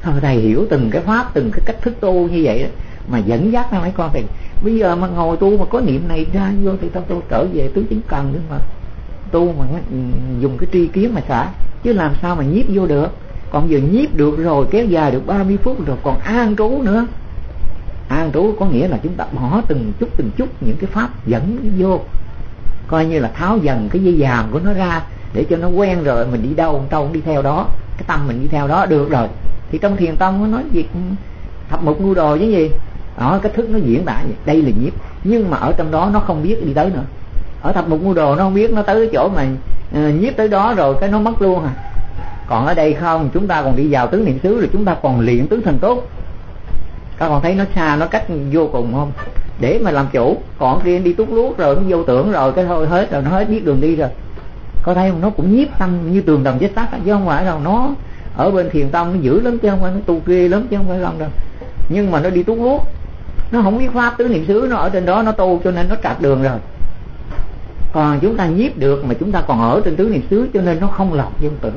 Thôi thầy hiểu từng cái pháp, từng cái cách thức tu như vậy đó, mà dẫn dắt ra mấy con. Thì bây giờ mà ngồi tu mà có niệm này ra vô thì tôi trở về tứ chính cần nữa mà tu mà dùng cái tri kiến mà xả, chứ làm sao mà nhiếp vô được. Còn giờ nhiếp được rồi, kéo dài được 30 phút rồi, còn an trú nữa. An trú có nghĩa là chúng ta bỏ từng chút những cái pháp dẫn vô, coi như là tháo dần cái dây dàm của nó ra, để cho nó quen rồi mình đi đâu đi theo đó, cái tâm mình đi theo đó được rồi. Thì trong thiền tông nó nói việc thập mục ngu đồ chứ gì đó, cái thức nó diễn tả đây là nhiếp, nhưng mà ở trong đó nó không biết đi tới nữa. Ở thập mục ngu đồ nó không biết nó tới cái chỗ mà nhiếp tới đó rồi cái nó mất luôn à. Còn ở đây không, chúng ta còn đi vào tứ niệm xứ rồi chúng ta còn luyện tứ thần tốt. Các con thấy nó xa, nó cách vô cùng không, để mà làm chủ. Còn kia đi tút luốt rồi nó vô tưởng rồi cái thôi hết rồi, nó hết biết đường đi rồi. Có thấy không, nó cũng nhiếp tâm như tường đồng vách sắt, chứ không phải đâu. Nó ở bên thiền tông nó dữ lắm chứ không phải nó tu ghê lắm chứ không phải không đâu. Nhưng mà nó đi tút luốt, nó không biết pháp tứ niệm xứ, nó ở trên đó nó tu cho nên nó trật đường rồi. Còn chúng ta nhiếp được mà chúng ta còn ở trên tứ niệm xứ, cho nên nó không lọt vô tưởng.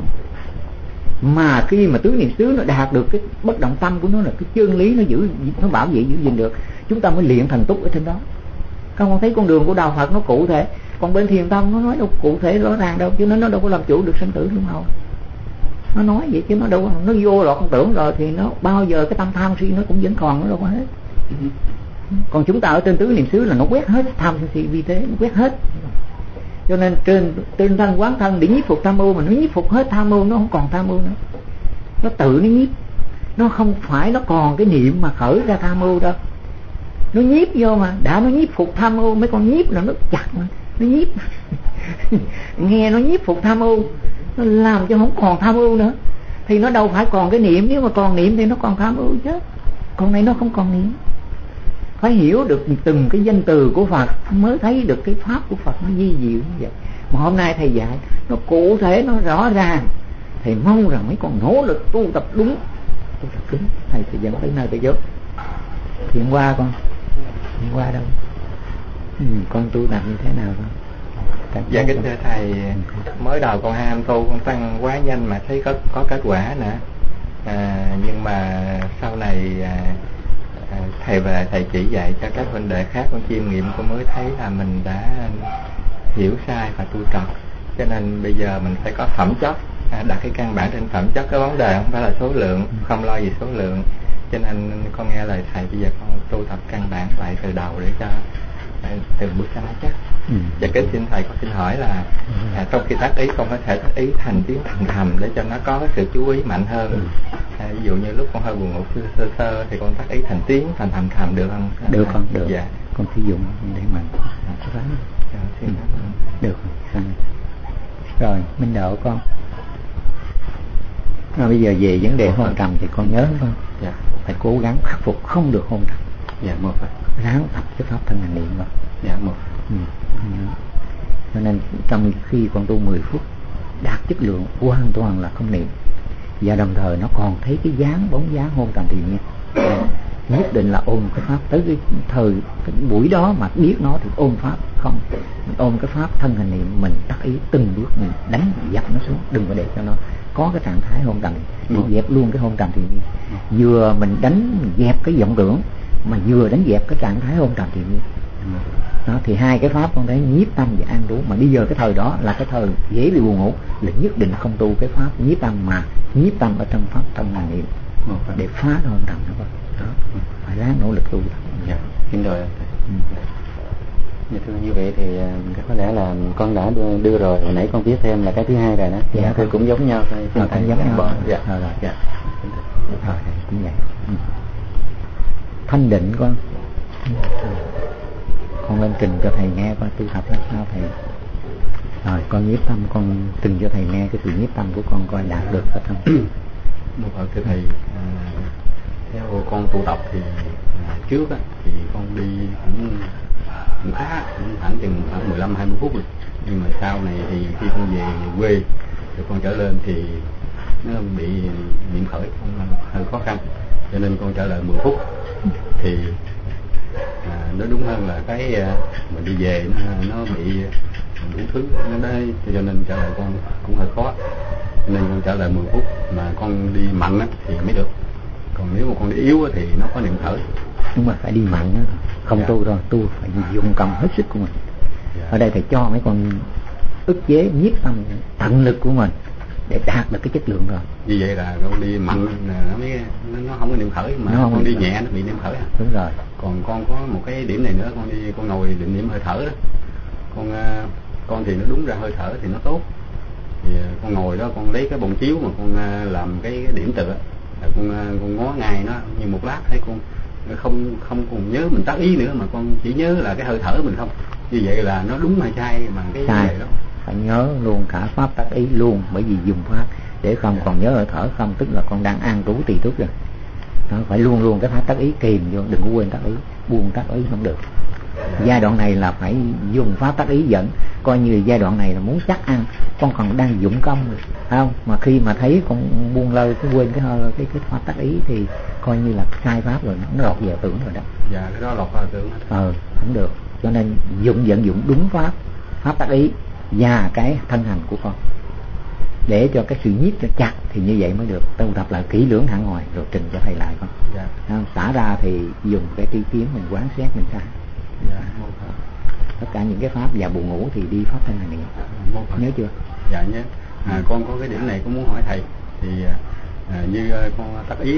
Mà khi mà tứ niệm xứ nó đạt được cái bất động tâm của nó, là cái chân lý nó giữ, nó bảo vệ giữ gìn được, chúng ta mới luyện thành túc ở trên đó. Các con thấy con đường của đạo Phật nó cụ thể, còn bên thiền tông nó nói đâu cụ thể rõ ràng đâu, chứ nó đâu có làm chủ được sanh tử đúng không. Nó nói vậy chứ nó đâu, nó vô lọt con tưởng rồi thì nó bao giờ cái tâm tham si nó cũng vẫn còn, nó đâu có hết. Còn chúng ta ở trên tứ niệm xứ là nó quét hết tham si vi tế, nó quét hết. Cho nên trên thân quán thân để nhiếp phục tham ưu, mà nó nhiếp phục hết tham ưu, nó không còn tham ưu nữa, nó tự nó nhiếp. Nó không phải nó còn cái niệm mà khởi ra tham ưu đâu, nó nhiếp vô mà đã, nó nhiếp phục tham ưu. Mấy con nhiếp là nó chặt mà nó nhiếp nghe nó nhiếp phục tham ưu, nó làm cho không còn tham ưu nữa. Thì nó đâu phải còn cái niệm, nếu mà còn niệm thì nó còn tham ưu chứ. Còn này nó không còn niệm. Phải hiểu được từng cái danh từ của Phật mới thấy được cái pháp của Phật nó vi diệu như vậy. Mà hôm nay thầy dạy nó cụ thể, nó rõ ràng. Thầy mong rằng mấy con nỗ lực tu tập đúng. Tu tập đúng, thầy sẽ dẫn tới nơi tới chốn. Thì hôm qua con, hôm qua đâu con tu tập như thế nào con? Dạ kính thưa thầy, mới đầu con ham tu, con tăng quá nhanh mà thấy có kết quả nữa. Nhưng mà sau này thầy về thầy chỉ dạy cho các huynh đệ khác, con chiêm nghiệm con mới thấy là mình đã hiểu sai và tu trật. Cho nên bây giờ mình phải có phẩm chất, đặt cái căn bản trên phẩm chất. Cái vấn đề không phải là số lượng, không lo gì số lượng. Cho nên con nghe lời thầy, bây giờ con tu tập căn bản lại từ đầu để cho từng bước cho nó chắc. Và kính xin thầy, con xin hỏi là trong khi tác ý con có thể tác ý thành tiếng thành thầm để cho nó có sự chú ý mạnh hơn. Ví dụ như lúc con hơi buồn ngủ sơ thì con tác ý thành tiếng thành thầm được không? Được con, được. Dạ. Con sử dụng để mà được. Rồi Minh Độ con. Rồi bây giờ về vấn đề hôn trầm thì con nhớ không? Dạ. Phải cố gắng khắc phục không được hôn trầm. Dạ, một rồi. Ráng tập cái pháp thân hành niệm rồi. Dạ, một. Cho nên trong khi con tu 10 phút đạt chất lượng hoàn toàn là không niệm, và đồng thời nó còn thấy cái dáng bóng dáng hôn trầm thì nhiên, nhất định là ôm cái pháp tới cái buổi đó mà biết nó thì ôm pháp. Không, mình ôm cái pháp thân hành niệm, mình tác ý từng bước mình đánh dập nó xuống, đừng có để cho nó có cái trạng thái hôn trầm, mình dẹp luôn cái hôn trầm thì nhiên. Vừa mình đánh dẹp cái vọng tưởng mà vừa đánh dẹp cái trạng thái hôn trầm thì nhiên. Đó, thì hai cái pháp con thấy nhiếp tâm và an trú. Mà bây giờ cái thời đó là cái thời dễ bị buồn ngủ, là nhất định không tu cái pháp nhiếp tâm, mà nhiếp tâm ở trong pháp thân hành niệm để phá hôn trầm đó. Phải ráng nỗ lực tu. Dạ, xin rồi. Dạ, thưa như vậy thì có lẽ là con đã đưa rồi. Hồi nãy con viết thêm là cái thứ hai rồi đó. Dạ, thì cũng giống nhau thôi. Cũng giống nhau. Dạ. Rồi. Dạ. Rồi cũng vậy. Thanh định con lên trình cho thầy nghe coi tu tập là sao thầy. Rồi con nhiếp tâm, con trình cho thầy nghe cái sự nhiếp tâm của con coi đạt được hay không. Đúng rồi thưa thầy. Theo con tu tập thì trước á, thì con đi cũng khá, cũng khoảng chừng 15-20 phút rồi. Nhưng mà sau này thì khi con về quê rồi con trở lên thì nó bị niệm khởi hơi khó khăn, cho nên con trở lại 10 phút. Thì nó đúng hơn là cái mình đi về nó bị đủ thứ nó đấy, cho nên trở lại con cũng hơi khó, nên con trở lại 10 phút mà con đi mạnh á thì mới được. nếu mà con đi yếu thì nó có niệm khởi. Nhưng mà phải đi mạnh đó. Không Dạ. tu đâu, tu phải dùng công hết sức của mình. Dạ. Ở đây thầy cho mấy con ức chế nhiếp tâm tận lực của mình để đạt được cái chất lượng rồi. Như vậy là con đi mạnh nó mới nó không có niệm khởi, mà con đi nhẹ nó bị niệm khởi. Đúng rồi. Còn con có một cái điểm này nữa, con ngồi định niệm hơi thở đó. Con thì nó đúng ra hơi thở thì nó tốt. Thì con ngồi đó, con lấy cái bồn chiếu mà con làm cái điểm tựa, con ngó ngay nó, như một lát thấy con không còn nhớ mình tác ý nữa, mà con chỉ nhớ là cái hơi thở mình không. Như vậy là nó đúng hay sai mà cái sai. vậy đó. Phải nhớ luôn cả pháp tác ý luôn, bởi vì dùng pháp để không còn nhớ hơi thở không, tức là con đang an trú tùy túc rồi. Nó phải luôn luôn cái pháp tác ý kìm vô, đừng có quên tác ý, buông tác ý không được. Giai đoạn này là phải dùng pháp tác ý dẫn, coi như giai đoạn này là muốn chắc ăn, con còn đang dụng công rồi, không? Mà khi mà thấy con buông lơi, cái quên cái pháp tác ý thì coi như là sai pháp rồi, nó lọt vào tưởng rồi đó. Dạ, cái đó lọt vào tưởng đó. Không được. Cho nên vận dụng đúng pháp tác ý và cái thân hành của con để cho cái sự nhiếp cho chặt, thì như vậy mới được. Tu tập là kỹ lưỡng hẳn hoài rồi trình cho thầy lại con. Dạ. Xả ra thì dùng cái tri kiến mình quán xét mình sai. Dạ. Tất cả những cái pháp và buồn ngủ thì đi pháp thân này nhớ chưa? Dạ nhớ. Con có cái điểm này cũng muốn hỏi thầy. Thì như con tác ý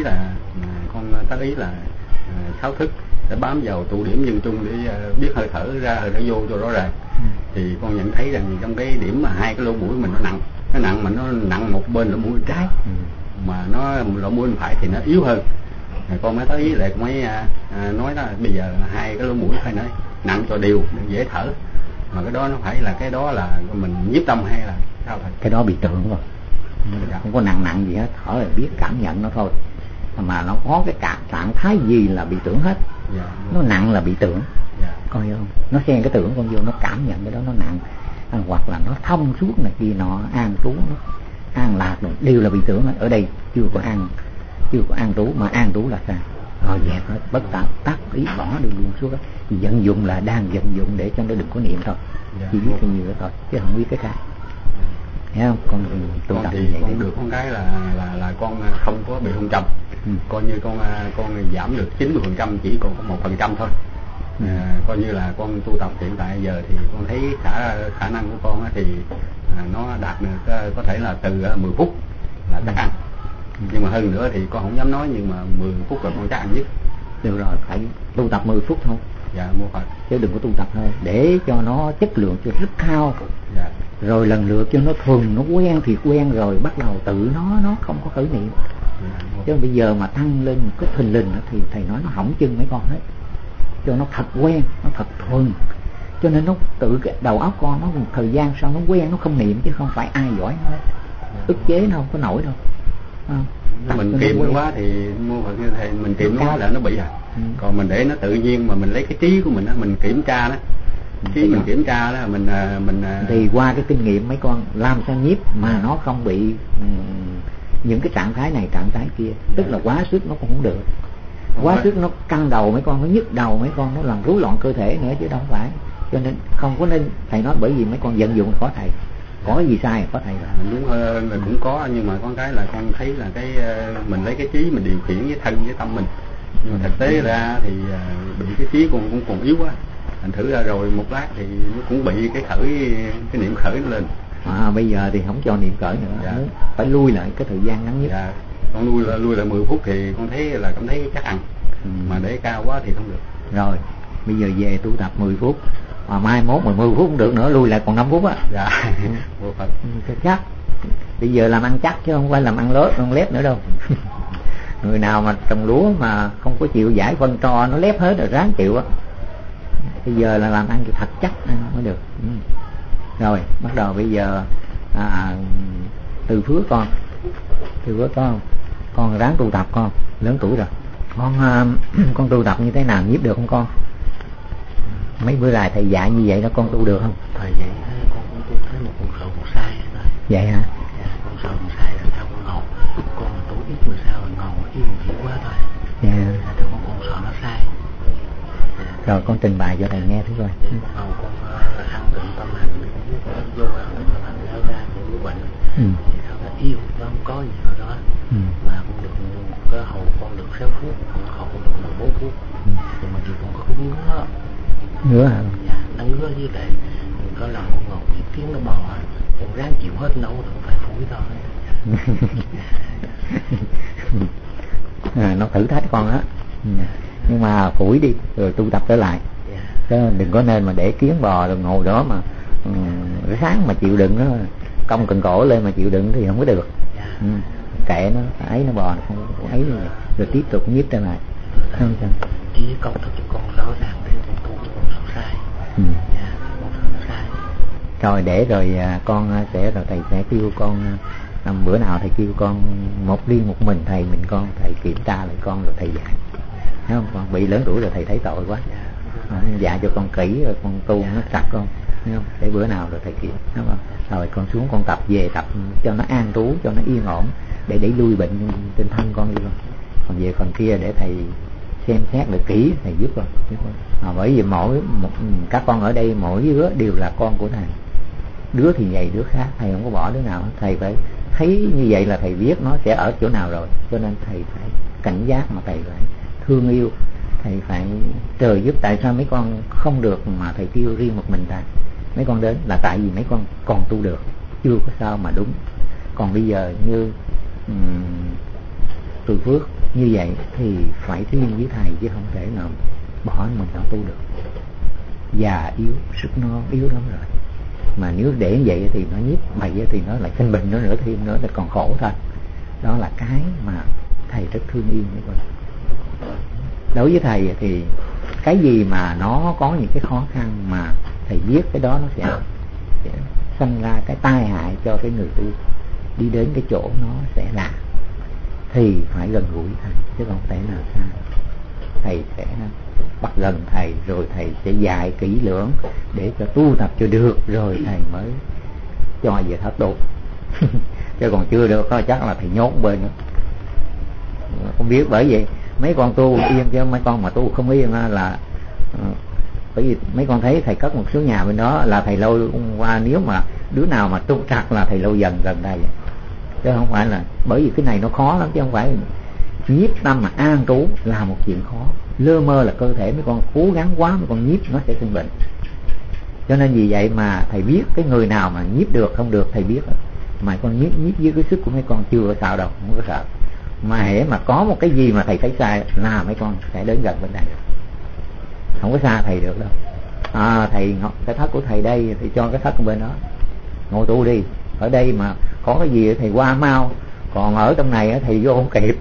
là tháo thức để bám vào tụ điểm dân trung để biết hơi thở ra hơi thở vô cho rõ ràng. Thì con nhận thấy rằng trong cái điểm mà hai cái lỗ mũi mình nó nặng mà nó nặng một bên lỗ mũi trái, mà nó lỗ mũi phải thì nó yếu hơn. Con mới tới lại mới nói đó, bây giờ là hai cái lỗ mũi phải nói nặng cho đều để dễ thở, mà cái đó nó phải là cái đó là mình nhiếp tâm hay là sao thầy? Cái đó bị tưởng rồi. Không có nặng gì hết, thở là biết cảm nhận nó thôi, mà nó có cái trạng thái gì là bị tưởng hết. Dạ. Nó nặng là bị tưởng. Dạ. Coi không, nó xen cái tưởng con vô, nó cảm nhận cái đó nó nặng, hoặc là nó thông suốt này kia nọ, an trú, nó an lạc rồi, đều là bị tưởng hết. Ở đây chưa có an trú, mà an trú là sao? Rồi dẹp hết, bất tác ý bỏ được luôn suốt đó. Vận dụng là đang vận dụng để cho nó đừng có niệm thôi. Dạ. Chỉ biết cái gì đó thôi, chứ không biết cái khác. Thấy không? Con tập thì như vậy con được con cái là con không có bị hôn trầm. Coi như con giảm được 90%, chỉ còn có 1% thôi. Coi như là con tu tập hiện tại giờ thì con thấy khả năng của con thì nó đạt được có thể là từ 10 phút là chắc ăn. Nhưng mà hơn nữa thì con không dám nói, nhưng mà 10 phút là con chắc ăn nhất. Được rồi, phải tu tập 10 phút thôi. Dạ, mua Phật. Chứ đừng có tu tập thôi, để cho nó chất lượng cho rất cao. Dạ. Rồi lần lượt cho nó thuần, nó quen thì quen rồi bắt đầu tự nó không có khởi niệm. Chứ bây giờ mà tăng lên một cái thình lình thì thầy nói nó hỏng chân mấy con hết. Cho nó thật quen, nó thật thuần, cho nên nó tự cái đầu óc con nó một thời gian sau nó quen, nó không niệm, chứ không phải ai giỏi nó hết. Ức chế nó không có nổi đâu. Mình kiệm quá thì mua Phật như thầy, mình kiệm quá là nó bị Còn mình để nó tự nhiên, mà mình lấy cái trí của mình đó, mình kiểm tra đó, trí mình kiểm tra đó, mình thì qua cái kinh nghiệm mấy con làm sao nhiếp mà nó không bị những cái trạng thái này trạng thái kia. Tức là quá sức nó cũng không được. Quá sức nó căng đầu mấy con, nó nhức đầu mấy con, nó làm rối loạn cơ thể nữa chứ đâu phải. Cho nên không có nên, thầy nói bởi vì mấy con vận dụng có thầy, có gì sai có thầy là đúng hơn là cũng có. Nhưng mà con cái là con thấy là cái mình lấy cái trí mình điều khiển với thân với tâm mình, nhưng mà thực tế ra thì bị cái trí con cũng còn yếu quá. Thành thử ra rồi một lát thì nó cũng bị cái niệm khởi nó lên. Bây giờ thì không cho niệm khởi nữa. Dạ. Phải lui lại cái thời gian ngắn nhất. Dạ. Con lui lại 10 phút thì con thấy là cảm thấy chắc ăn. Mà để cao quá thì không được. Rồi bây giờ về tu tập 10 phút, mà mai mốt 10 phút không được nữa, lui lại còn 5 phút á. Dạ. Vô Phật. Chắc bây giờ làm ăn chắc chứ không phải làm ăn lép nữa đâu. Người nào mà trồng lúa mà không có chịu giải phân to, nó lép hết rồi ráng chịu á. Bây giờ là làm ăn thì thật chắc mới được. Rồi bắt đầu bây giờ Từ Phước con ráng tu tập. Con lớn tuổi rồi, con tu tập như thế nào nhiếp được không con? Mấy bữa lại thầy dạy như vậy đó, con tu được không? Thầy dạy con cũng tu thấy một con sợ một sai thôi. Vậy hả? Dạ, con sợ một sai là sao con ngầu, con tu ít mà sao là ngầu yên hiểu quá thôi. Dạ. Đâu con sợ nó sai. Rồi con trình bày cho thầy nghe thứ rồi. Con ngầu con ăn tịnh tâm hành, con vô ăn tịnh tâm hành lao ra những cái bệnh. Thì sao là yêu nó không có gì ở đó. Mà con được cái hầu con được 6 phút, hầu con được 14 phút. Nhưng mà vì con có cái ngứa hả? Dạ, nó ngứa với lại có lần con ngồi bị tiếng nó bò, con ráng chịu hết nấu rồi con phải phủi thôi. Nó thử thách con đó. Nhưng mà phủi đi rồi tu tập trở lại. Chứ đừng có nên mà để kiến bò rồi ngồi đó mà sáng mà chịu đựng nó cong cần cổ lên mà chịu đựng thì không có được. Kệ nó ấy, nó bò nó không ấy rồi, rồi tiếp tục nhiếp trở lại. Chỉ công thức cho con rõ ràng để con tu con sợ sai. Con sợ sai. Rồi để rồi con sẽ rồi thầy sẽ kêu con bữa nào thầy kêu con một mình thầy thầy kiểm tra lại con rồi thầy dạy. Thấy không? Con bị lớn tuổi rồi thầy thấy tội quá. Dạy cho con kỹ rồi con tu nó sạch con. Thấy không? Để bữa nào rồi thầy kiểm, đúng không? Rồi con xuống con tập về tập cho nó an trú, cho nó yên ổn để đẩy lui bệnh trên thân con đi con. Còn về phần kia để thầy xem xét được kỹ thầy giúp con. Bởi vì các con ở đây mỗi đứa đều là con của thầy. Đứa thì vậy đứa khác, thầy không có bỏ đứa nào. Thầy phải thấy như vậy là thầy biết nó sẽ ở chỗ nào rồi, cho nên thầy phải cảnh giác mà thầy phải thương yêu, thầy phải trời giúp. Tại sao mấy con không được mà thầy kêu riêng một mình ta? Mấy con đến là tại vì mấy con còn tu được, chưa có sao mà đúng. Còn bây giờ như Từ Phước như vậy thì phải riêng với thầy, chứ không thể nào bỏ mình nó tu được. Già yếu, sức nó yếu lắm rồi. Mà nếu để như vậy thì nó nhiếp bậy thì nó lại sinh bệnh nữa thêm nữa thì còn khổ thôi. Đó là cái mà thầy rất thương yêu mấy con. Đối với thầy thì cái gì mà nó có những cái khó khăn mà thầy biết cái đó nó sẽ sanh ra cái tai hại cho cái người tu đi đến cái chỗ nó sẽ làm, thì phải gần gũi thầy chứ không thể nào xa. Thầy sẽ bắt gần thầy rồi thầy sẽ dạy kỹ lưỡng để cho tu tập cho được rồi thầy mới cho về thất độ. Chứ còn chưa được đó chắc là thầy nhốt bên nữa. Không biết, bởi vậy mấy con tu yên chứ mấy con mà tu không yên là bởi vì mấy con thấy thầy cất một số nhà bên đó là thầy lôi qua. Nếu mà đứa nào mà tu trật là thầy lôi dần gần đây, chứ không phải là, bởi vì cái này nó khó lắm chứ không phải nhiếp tâm mà an trú là một chuyện khó. Lơ mơ là cơ thể mấy con cố gắng quá, mấy con nhiếp nó sẽ sinh bệnh. Cho nên vì vậy mà thầy biết cái người nào mà nhiếp được không được thầy biết. Mà con nhiếp với cái sức của mấy con chưa có sao đâu, không có sợ. Mà hễ mà có một cái gì mà thầy thấy sai là mấy con sẽ đến gần bên đây, không có xa thầy được đâu. Thầy cái thất của thầy đây thì cho cái thất ở bên đó ngồi tu đi. Ở đây mà có cái gì thầy qua mau, còn ở trong này thầy vô không kịp.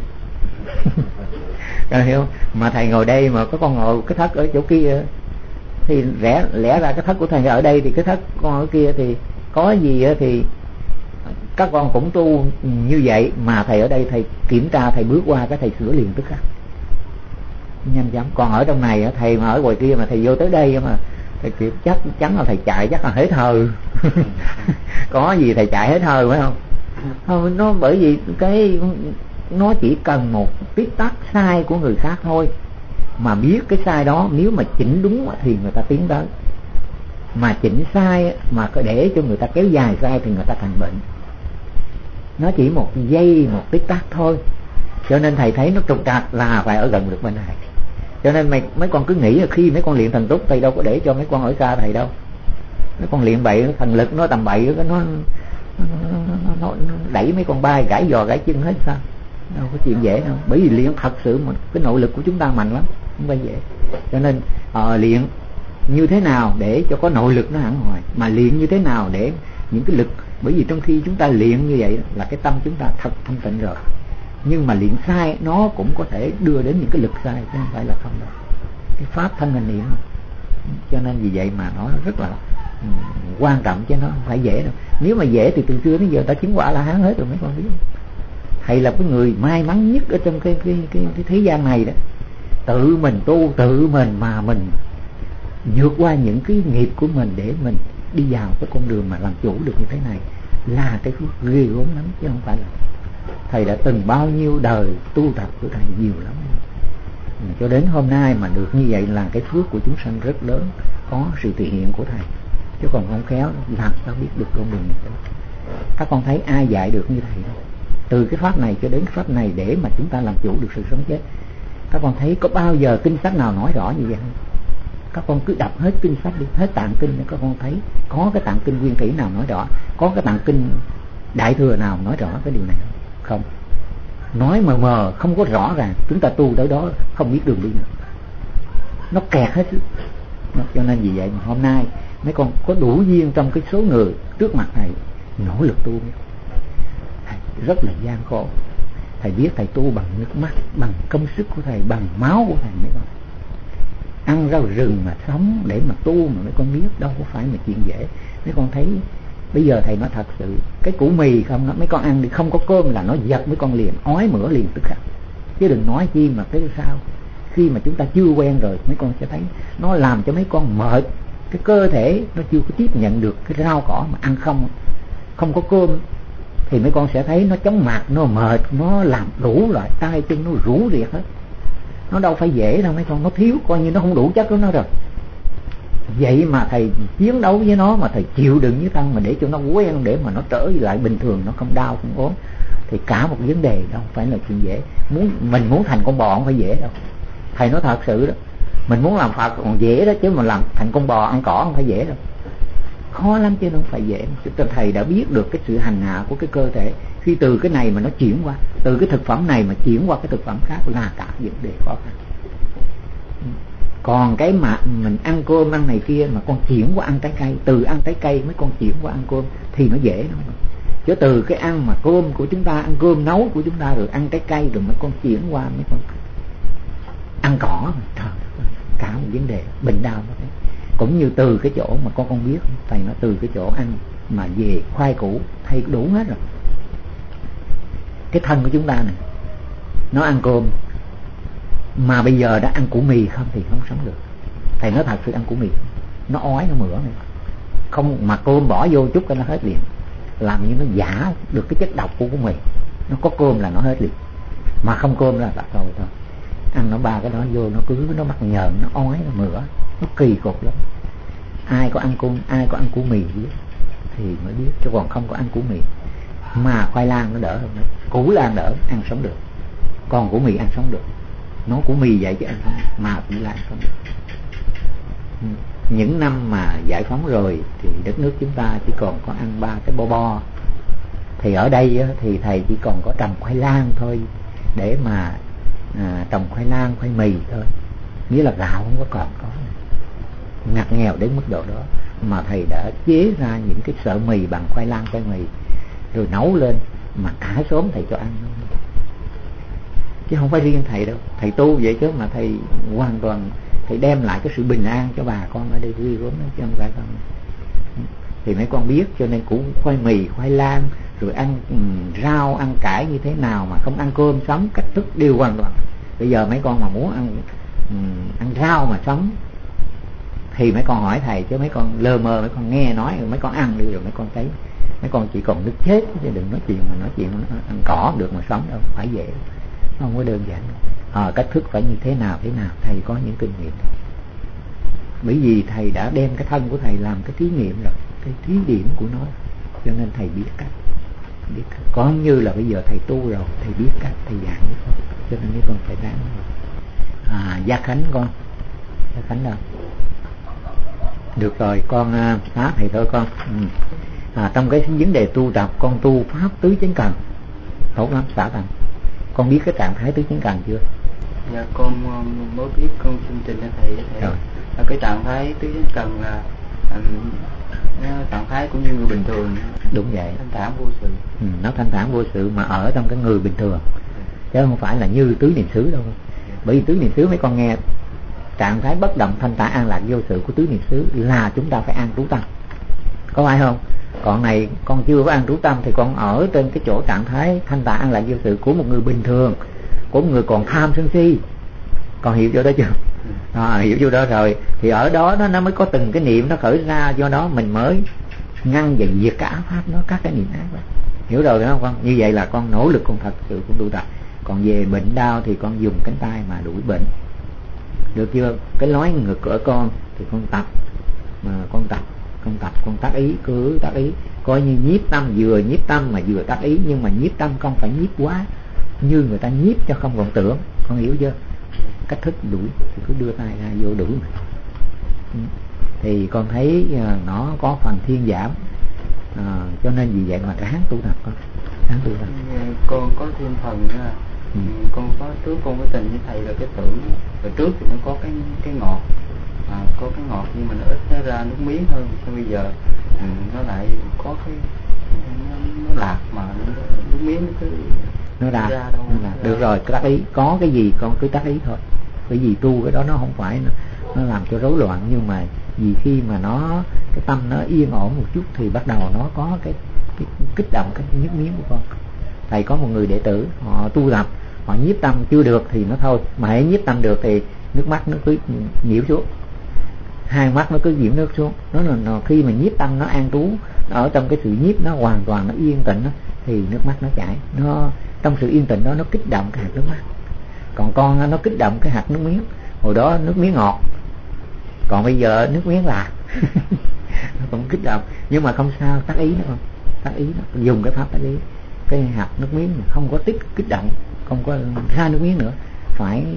Hiểu không? Mà thầy ngồi đây mà có con ngồi cái thất ở chỗ kia thì lẽ ra cái thất của thầy ở đây thì cái thất con ở kia thì có gì thì các con cũng tu như vậy. Mà thầy ở đây thầy kiểm tra, thầy bước qua cái thầy sửa liền tức khắc nhanh chóng. Còn ở trong này thầy mà ở ngoài kia mà thầy vô tới đây mà thầy kiểm chắc chắn là thầy chạy chắc là hết hơi. Có gì thầy chạy hết hơi phải không? Không, nó bởi vì cái nó chỉ cần một tích tắc sai của người khác thôi, mà biết cái sai đó nếu mà chỉnh đúng thì người ta tiến tới. Mà chỉnh sai mà để cho người ta kéo dài sai thì người ta thành bệnh. Nó chỉ một giây, một tích tắc thôi. Cho nên thầy thấy nó trục trặc là phải ở gần được bên này. Cho nên mấy con cứ nghĩ là khi mấy con luyện thần túc thầy đâu có để cho mấy con ở xa thầy đâu. Mấy con luyện bậy, thần lực nó tầm bậy, nó đẩy mấy con bay gãy giò gãy chân hết sao? Đâu có chuyện dễ đâu. Bởi vì luyện thật sự mà cái nội lực của chúng ta mạnh lắm, không phải dễ. Cho nên luyện như thế nào để cho có nội lực nó hẳn hoài, mà luyện như thế nào để những cái lực, bởi vì trong khi chúng ta luyện như vậy là cái tâm chúng ta thật thanh tịnh rồi, nhưng mà luyện sai nó cũng có thể đưa đến những cái lực sai chứ không phải là không đâu. Cái pháp thân hành niệm, cho nên vì vậy mà nó rất là quan trọng chứ nó không phải dễ đâu. Nếu mà dễ thì từ xưa đến giờ ta chứng quả La Hán hết rồi mấy con biết. Thầy là cái người may mắn nhất ở trong cái thế gian này đó. Tự mình tu, tự mình mà mình vượt qua những cái nghiệp của mình để mình đi vào cái con đường mà làm chủ được như thế này là cái phước ghê gớm lắm chứ không phải là. Thầy đã từng bao nhiêu đời tu tập của thầy nhiều lắm, cho đến hôm nay mà được như vậy là cái phước của chúng sanh rất lớn, có sự thể hiện của thầy. Chứ còn không khéo làm sao biết được con đường này. Các con thấy ai dạy được như thầy đâu. từ cái pháp này cho đến cái pháp này để mà chúng ta làm chủ được sự sống chết. Các con thấy có bao giờ kinh sách nào nói rõ như vậy không? Các con cứ đọc hết kinh sách đi, hết tạng kinh, các con thấy có cái tạng kinh Nguyên Thủy nào nói rõ, có cái tạng kinh Đại Thừa nào nói rõ cái điều này không? Không. Nói mờ mờ, không có rõ ràng. Chúng ta tu tới đó không biết đường đi nữa, nó kẹt hết. Cho nên vì vậy mà hôm nay mấy con có đủ duyên trong cái số người trước mặt thầy nỗ lực tu. Thầy rất là gian khổ. Thầy biết thầy tu bằng nước mắt, bằng công sức của thầy, bằng máu của thầy. Mấy con ăn rau rừng mà sống để mà tu mà mấy con biết đâu có phải là chuyện dễ. Mấy con thấy bây giờ thầy nói thật sự, cái củ mì không, mấy con ăn đi không có cơm là nó giật mấy con liền, ói mửa liền tức khắc. Chứ đừng nói chi mà tới sao. Khi mà chúng ta chưa quen rồi, mấy con sẽ thấy nó làm cho mấy con mệt. Cái cơ thể nó chưa có tiếp nhận được cái rau cỏ mà ăn không có cơm thì mấy con sẽ thấy nó chóng mặt, nó mệt, nó làm đủ loại tay chân nó rũ riệt hết. Nó đâu phải dễ đâu mấy con, nó thiếu, coi như nó không đủ chất của nó rồi. Vậy mà thầy chiến đấu với nó, mà thầy chịu đựng với tăng mà để cho nó quen, để mà nó trở lại bình thường, nó không đau không ốm, thì cả một vấn đề đâu phải là chuyện dễ. Mình muốn thành con bò không phải dễ đâu. Thầy nói thật sự đó, mình muốn làm Phật còn dễ đó, chứ mà làm thành con bò ăn cỏ không phải dễ đâu, khó lắm chứ không phải dễ. Cho thầy đã biết được cái sự hành hạ của cái cơ thể, khi từ cái này mà nó chuyển qua, từ cái thực phẩm này mà chuyển qua cái thực phẩm khác là cả vấn đề khó khăn. Còn cái mà mình ăn cơm ăn này kia mà con chuyển qua ăn trái cây, từ ăn trái cây mấy con chuyển qua ăn cơm thì nó dễ lắm. Chứ từ cái ăn mà cơm của chúng ta, ăn cơm nấu của chúng ta rồi ăn trái cây rồi mấy con chuyển qua mấy con ăn cỏ, trời, cả một vấn đề bệnh đau nó thế. Cũng như từ cái chỗ mà con biết thầy nó từ cái chỗ ăn mà về khoai củ thầy đủ hết rồi. Cái thân của chúng ta này nó ăn cơm mà bây giờ đã ăn củ mì không thì không sống được. Thầy nói thật sự ăn củ mì nó ói nó mửa này. Không mà cơm bỏ vô chút cái nó hết liền, làm như nó giả được cái chất độc của củ mì. Nó có cơm là nó hết liền, mà không cơm là thôi. Ăn nó ba cái đó vô nó cứ nó mắc nhờn, nó ói nó mửa, nó kỳ cục lắm. Ai có ăn củ mì biết thì mới biết, chứ còn không có ăn củ mì. Mà khoai lang nó đỡ hơn nữa, củ lang đỡ, ăn sống được, còn củ mì ăn sống được. Nó củ mì vậy chứ ăn không, mà củ lang không được. Những năm mà giải phóng rồi thì đất nước chúng ta chỉ còn có ăn 3 cái bo. Thì ở đây thì thầy chỉ còn có trồng khoai lang thôi, để mà trồng khoai lang, khoai mì thôi. Nghĩa là gạo không có còn có, ngặt nghèo đến mức độ đó. Mà thầy đã chế ra những cái sợi mì bằng khoai lang, khoai mì rồi nấu lên mà cả xóm thầy cho ăn, chứ không phải riêng thầy đâu. Thầy tu vậy chứ mà thầy hoàn toàn thầy đem lại cái sự bình an cho bà con ở đây ghê gớm đó, chứ không phải không. Thì mấy con biết, cho nên củ khoai mì, khoai lang, rồi ăn rau, ăn cải như thế nào mà không ăn cơm sống, cách thức đều hoàn toàn. Bây giờ mấy con mà muốn ăn rau mà sống thì mấy con hỏi thầy, chứ mấy con lơ mơ, mấy con nghe nói rồi mấy con ăn đi, rồi mấy con thấy mấy con chỉ còn nước chết, chứ đừng nói chuyện ăn cỏ được mà sống đâu, phải dễ, không có đơn giản. Cách thức phải như thế nào thầy có những kinh nghiệm đó. Bởi vì thầy đã đem cái thân của thầy làm cái thí nghiệm rồi, cái thí điểm của nó, cho nên thầy biết cách. Còn như là bây giờ thầy tu rồi, thầy biết cách, thầy dạy với con, cho nên mấy con phải ráng. Gia Khánh con, Gia Khánh đâu? Được rồi, con xá thầy thôi con. Trong cái vấn đề tu tập, con tu pháp tứ chánh cần tốt lắm xá thằng. Con biết cái trạng thái tứ chánh cần chưa? Dạ con mới biết, con xin trình cho thầy. Cái trạng thái tứ chánh cần là trạng thái cũng như người bình thường. Đúng vậy, thanh thản vô sự. Nó thanh thản vô sự mà ở trong cái người bình thường, chứ không phải là như tứ niệm xứ đâu. Bởi vì tứ niệm xứ mấy con nghe trạng thái bất động thanh thản an lạc vô sự của tứ niệm xứ là chúng ta phải an trú tâm, có phải không? Còn này con chưa có an trú tâm thì con ở trên cái chỗ trạng thái thanh thản an lạc vô sự của một người bình thường, của một người còn tham sân si. Con hiểu chỗ đó chưa? Hiểu chỗ đó rồi thì ở đó nó mới có từng cái niệm nó khởi ra, do đó mình mới ngăn và diệt cái ác pháp nó, các cái niệm ác đó. Hiểu rồi đúng không con? Như vậy là con nỗ lực, con thật sự con tu tập. Còn về bệnh đau thì con dùng cánh tay mà đuổi bệnh, được chưa? Cái nói ngực ở con thì con tập, mà con tập con tập con tác ý, cứ tác ý, coi như nhiếp tâm, vừa nhiếp tâm mà vừa tác ý, nhưng mà nhiếp tâm không phải nhiếp quá, như người ta nhiếp cho không vọng tưởng, con hiểu chưa? Cách thức đuổi thì cứ đưa tay ra vô đuổi mà. Thì con thấy nó có phần thiên giảm, cho nên vì vậy mà ráng tu tập con, ráng tu tập. Con có thêm phần nữa. Con có trước con có tình với thầy là cái tưởng rồi trước thì nó có cái ngọt, có cái ngọt nhưng mà nó ít nó ra nước miếng hơn. Bây giờ nó lại có cái nó lạc mà nước miếng nó cứ nó ra đâu, nó ra. Được rồi, tác ý, có cái gì con cứ tác ý thôi, bởi vì tu cái đó nó không phải nó làm cho rối loạn, nhưng mà vì khi mà cái tâm nó yên ổn một chút thì bắt đầu nó có cái kích động, cái nhức miếng của con. Thầy có một người đệ tử họ tu tập, họ nhiếp tâm chưa được thì nó thôi, mà hãy nhiếp tâm được thì nước mắt nó cứ nhiễu xuống, hai mắt nó cứ nhiễu nước xuống. Nó khi mà nhiếp tâm nó an trú ở trong cái sự nhiếp, nó hoàn toàn nó yên tĩnh đó, thì nước mắt nó chảy, nó trong sự yên tĩnh đó nó kích động cái hạt nước mắt. Còn con nó kích động cái hạt nước miếng, hồi đó nước miếng ngọt, còn bây giờ nước miếng là nó cũng kích động, nhưng mà không sao, tác ý nó không, tác ý nó dùng cái pháp tác ý, cái hạt nước miếng không có kích động, không có ra nước miếng nữa, phải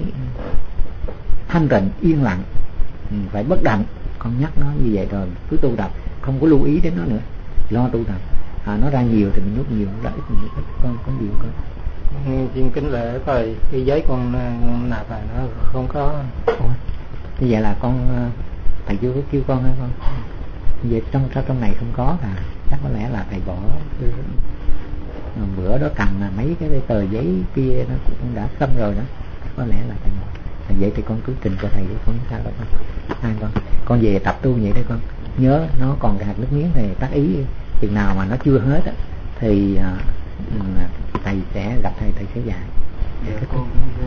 thanh tịnh yên lặng, phải bất động. Con nhắc nó như vậy rồi cứ tu tập, không có lưu ý đến nó nữa, lo tu tập. Nó ra nhiều thì mình nuốt nhiều, nó ra ít mình nuốt ít. Con có nhiều con. Xin kính lễ thầy, cái giấy con nạp là nó không có. Như vậy là con thầy chưa có kêu con hả con? Vậy trong này không có à? Chắc có lẽ là thầy bỏ. Bữa đó cầm là mấy cái tờ giấy kia nó cũng đã xong rồi đó, có lẽ là thầy bỏ. Vậy thì con cứ trình cho thầy để con sao đó con. Con về tập tu vậy đấy con. Nhớ nó còn cái hạt nước miếng thì tác ý, chừng nào mà nó chưa hết á thì thầy sẽ gặp thầy sẽ dạy. Dạ, con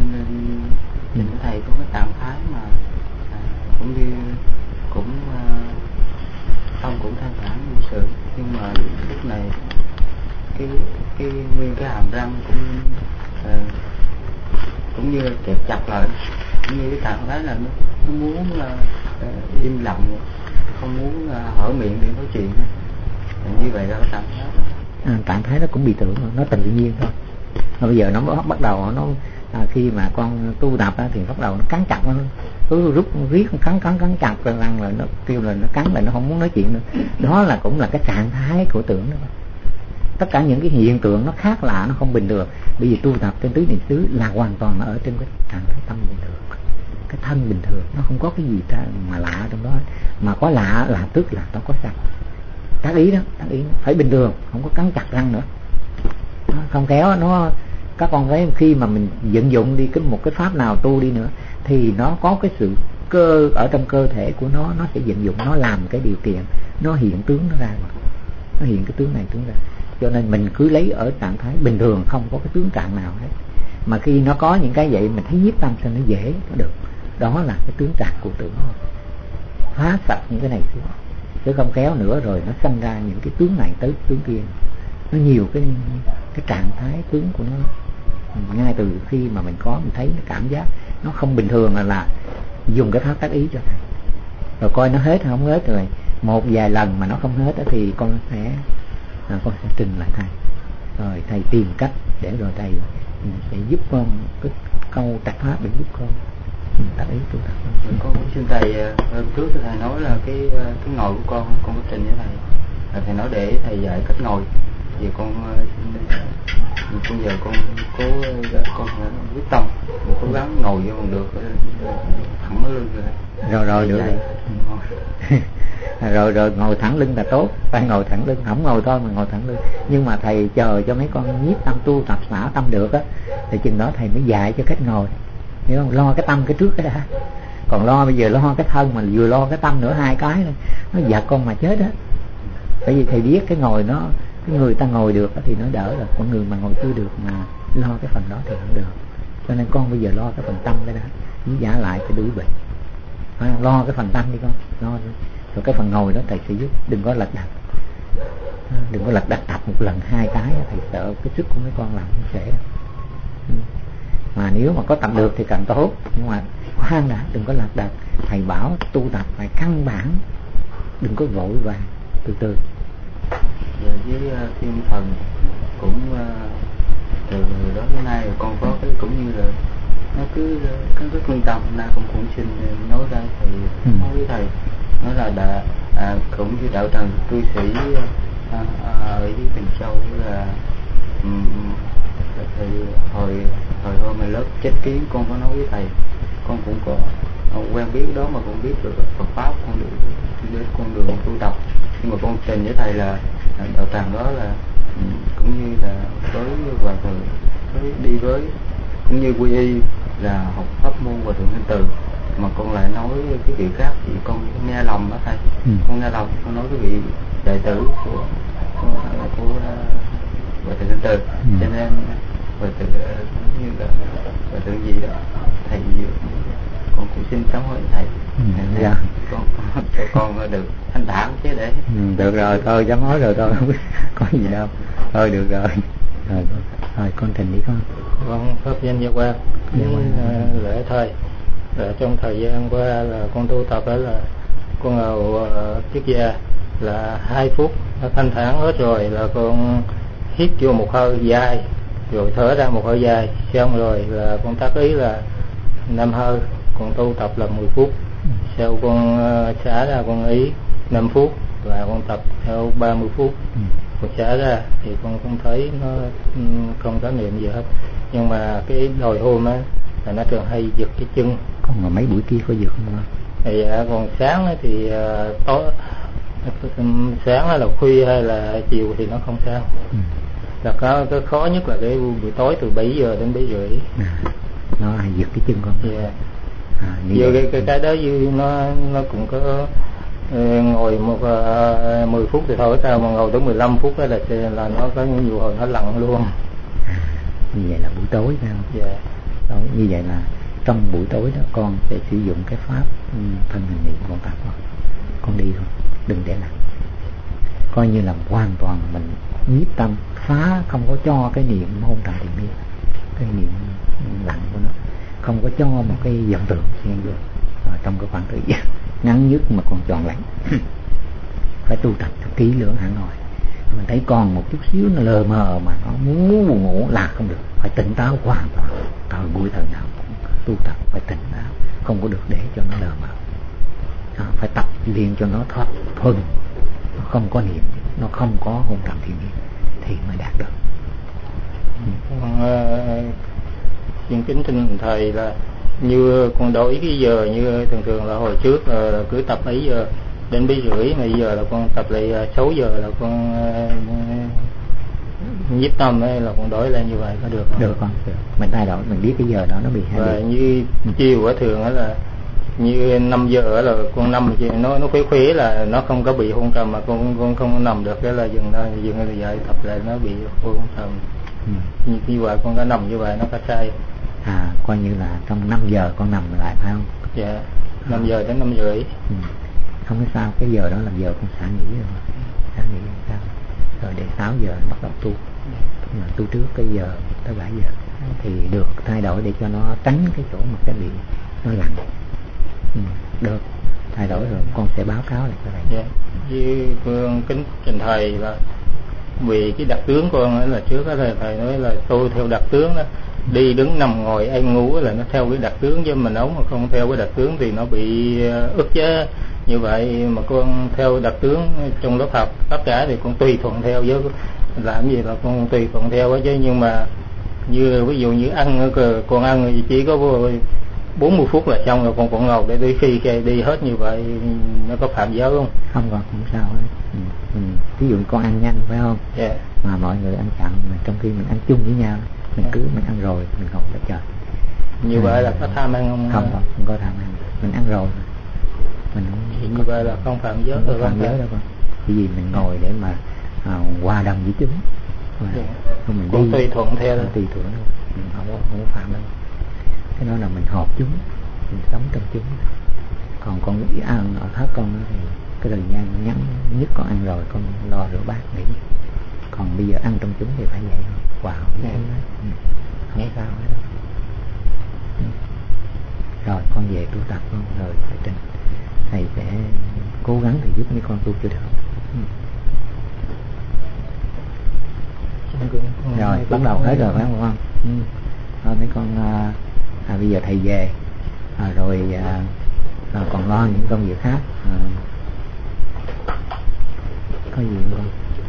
trình của thầy có cái trạng thái mà cũng như cũng tâm cũng thanh thản như sự, nhưng mà lúc này cái nguyên cái hàm răng cũng như kẹp chặt lại, cũng như cái trạng thái là nó muốn im lặng, không muốn hở miệng để nói chuyện. Như vậy là cái trạng thái đó. Trạng thái nó cũng bị tưởng, nó tự nhiên thôi. Mà bây giờ nó bắt đầu nó khi mà con tu tập thì bắt đầu nó cắn chặt, nó cứ rút riết cắn chặt rồi răng, rồi nó kêu là nó cắn lại, nó không muốn nói chuyện nữa. Đó là cũng là cái trạng thái của tưởng đó. Tất cả những cái hiện tượng nó khác lạ, nó không bình thường. Bởi vì tu tập trên tứ niệm xứ là hoàn toàn nó ở trên cái trạng thái tâm bình thường, cái thân bình thường, nó không có cái gì mà lạ trong đó. Mà có lạ là tức là nó có sao. Tác ý đó, phải bình thường, không có cắn chặt răng nữa. Không kéo nó, các con thấy khi mà mình vận dụng đi một cái pháp nào tu đi nữa thì nó có cái sự cơ ở trong cơ thể của nó sẽ vận dụng, nó làm cái điều kiện, nó hiện tướng nó ra, nó hiện cái tướng này tướng ra. Cho nên mình cứ lấy ở trạng thái bình thường, không có cái tướng trạng nào hết. Mà khi nó có những cái vậy mình thấy nhiếp tâm sao nó dễ nó được. Đó là cái tướng trạng của tưởng, phá sạch những cái này xuống, chứ không kéo nữa rồi nó sinh ra những cái tướng này tới tướng kia. Nó nhiều cái trạng thái tướng của nó. Ngay từ khi mà mình thấy cái cảm giác nó không bình thường là dùng cái pháp tác ý cho thầy, rồi coi nó hết hay không hết. Rồi một vài lần mà nó không hết thì con sẽ trình lại thầy, rồi thầy tìm cách để rồi thầy sẽ giúp con cái câu trạch pháp để giúp con tác ý tu tập. Con cũng xin thầy, trước thầy nói là cái ngồi của con có trình với thầy, thầy nói để thầy dạy cách ngồi. Vì con giờ con cố quyết tâm, cố gắng ngồi vô còn được, thẳng lưng rồi được rồi. Rồi ngồi thẳng lưng là tốt, phải ngồi thẳng lưng, không ngồi thôi mà ngồi thẳng lưng. Nhưng mà thầy chờ cho mấy con nhiếp tâm tu tập xả tâm được á thì chừng đó thầy mới dạy cho cách ngồi, hiểu không? Lo cái tâm cái trước cái đã, còn bây giờ lo cái thân mà vừa lo cái tâm nữa, hai cái nó giật con mà chết á. Bởi vì thầy biết cái ngồi nó, cái người ta ngồi được thì nó đỡ rồi, còn người mà ngồi chưa được mà lo cái phần đó thì không được. Cho nên con bây giờ lo cái phần tâm cái đó, với giả lại phải đuổi bệnh. Lo cái phần tâm đi con, lo đi. Rồi cái phần ngồi đó thầy sẽ giúp, đừng có lật đật tập một lần hai cái, thầy sợ cái sức của mấy con làm không dễ. Mà nếu mà có tập được thì càng tốt, nhưng mà khoan đã, đừng có lật đật. Thầy bảo tu tập phải căn bản, đừng có vội vàng, từ từ. Với thiên thần cũng từ đó đến nay con có cái cũng như là nó cứ rất lương tâm, nay cũng xin nói ra thầy, nói với thầy nói là cũng như đạo tràng cư sĩ ở dưới Bình Châu là thì hồi hôm mà lớp chánh kiến con có nói với thầy, con cũng có quen biết đó mà cũng biết được Phật pháp, con được đến con đường tu tập, nhưng mà con trình với thầy là đạo tràng đó là cũng như là với hòa thượng với đi với cũng như quy y là học pháp môn hòa thượng Thanh Từ, mà con lại nói cái vị khác thì con nghe lầm đó thầy. Con nghe lầm, con nói cái vị đệ tử của hòa thượng Thanh Từ, cho nên hòa thượng như là hòa thượng gì đó thầy, con cũng xin cảm ơn thầy. Dạ. Con được thanh thản chứ để được rồi, thôi dám nói rồi, thôi không biết có gì đâu, thôi được rồi. Rồi con trình đi con. Con pháp danh Gia Quang, lễ thầy. Trong thời gian qua là con tu tập đó là con ngồi trước gia là 2 phút nó thanh thản hết rồi là con hít vô một hơi dài rồi thở ra một hơi dài, xong rồi là con tác ý là 5 hơi. Con tu tập là 10 phút, sau con xả ra con ý 5 phút và con tập theo 30 phút. Con xả ra thì con không thấy nó không có niệm gì hết, nhưng mà cái đồi hôm á là nó thường hay giật cái chân. Còn mà mấy buổi kia có giật không ạ? Thì còn sáng thì tối, sáng là khuya hay là chiều thì nó không sao. Là cái khó nhất là cái buổi tối từ 7 giờ đến 7 rưỡi. Nó hay giật cái chân con. Yeah. Cái đó nó cũng có ngồi 10 phút thì thôi, sao mà ngồi tới 15 phút đó là nó có nhiều hồi nó lặn luôn. Như vậy là buổi tối phải không? Dạ. Đó, như vậy là trong buổi tối đó con sẽ sử dụng cái pháp thân hình niệm con tập thôi. Con đi thôi, đừng để lặng. Coi như là hoàn toàn mình nhiếp tâm, phá, không có cho cái niệm hôn trầm thiền miên, cái niệm lặng của nó, không có cho một cái vọng tưởng xen vô trong cái khoảng thời gian ngắn nhất mà còn tròn lặng. Phải tu tập cho kỹ lưỡng hẳn rồi. Mình thấy còn một chút xíu nó lờ mờ mà nó muốn buồn ngủ là không được, phải tỉnh táo hoàn toàn. Thời buổi thời nào cũng tu tập phải tỉnh táo, không có được để cho nó lờ mờ. Phải tập liền cho nó thoát thuần, nó không có niệm, nó không có hôn trầm thiền miên thì mới đạt được. Xin kính thỉnh thầy là như con đổi cái giờ như thường là hồi trước là cứ tập mấy giờ đến 7 rưỡi, mà bây giờ là con tập lại 6 giờ là con nhiếp tâm ấy, là con đổi lại như vậy có được không? Được con, được. Mình thay đổi, mình biết cái giờ đó nó bị hay. Và như chiều ở thường là như 5 giờ là con nằm nó khuya là nó không có bị hôn trầm, mà con không nằm được, cái là dừng là vậy, tập lại nó bị hôn trầm. Như vậy con có nằm như vậy nó có sai. Coi như là trong 5 giờ con nằm lại phải không? Dạ, 5 giờ đến 5 rưỡi. Không có sao, cái giờ đó là giờ con xả nghỉ rồi, xả nghỉ sao rồi để 6 giờ bắt đầu tu. Mà tu trước cái giờ tới 7 giờ thì được thay đổi để cho nó tránh cái chỗ mà cái bị nó lặng. Được thay đổi rồi con sẽ báo cáo lại cho thầy. Dạ. Với con kính trình thầy là vì cái đặc tướng con là trước đó thầy nói là tôi theo đặc tướng đó, đi đứng nằm ngồi ăn ngủ là nó theo cái đặc tướng, chứ mình ống mà không theo cái đặc tướng thì nó bị ức chế. Như vậy mà con theo đặc tướng trong lớp học tất cả thì con tùy thuận theo, với làm gì là con tùy thuận theo chứ. Nhưng mà như ví dụ như ăn con ăn chỉ có 40 phút là xong rồi, con còn ngồi để đi khi đi hết như vậy nó có phạm giới không? Không, còn không sao hết. Ví dụ con ăn nhanh phải không? Yeah. Mà mọi người ăn chậm, mà trong khi mình ăn chung với nhau, mình cứ mình ăn rồi mình ngồi để chờ. Như vậy là có tham ăn không? Không có tham ăn, mình ăn rồi mình thì như vậy là không phạm giới rồi. Không phạm giới đâu con, chỉ vì mình ngồi để mà hòa đồng với chúng. Không mình con đi tùy thuận theo thôi. Tùy thuận thôi, mình không phạm đâu. Cái đó là mình hợp chúng, mình sống trong chúng. Còn con ăn ở thất con thì cái thời gian ngắn nhất con ăn rồi con lo rửa bát nghỉ. Còn bây giờ ăn trong chúng thì phải vậy thôi, hòa hợp với chúng đấy. Không sao hết đâu. Rồi con về tu tập con rồi phải trình thầy sẽ cố gắng thì giúp mấy con tu cho được. Rồi bắt đầu hết rồi phải không? Thôi mấy con bây giờ thầy về rồi còn lo những công việc khác. Có gì không?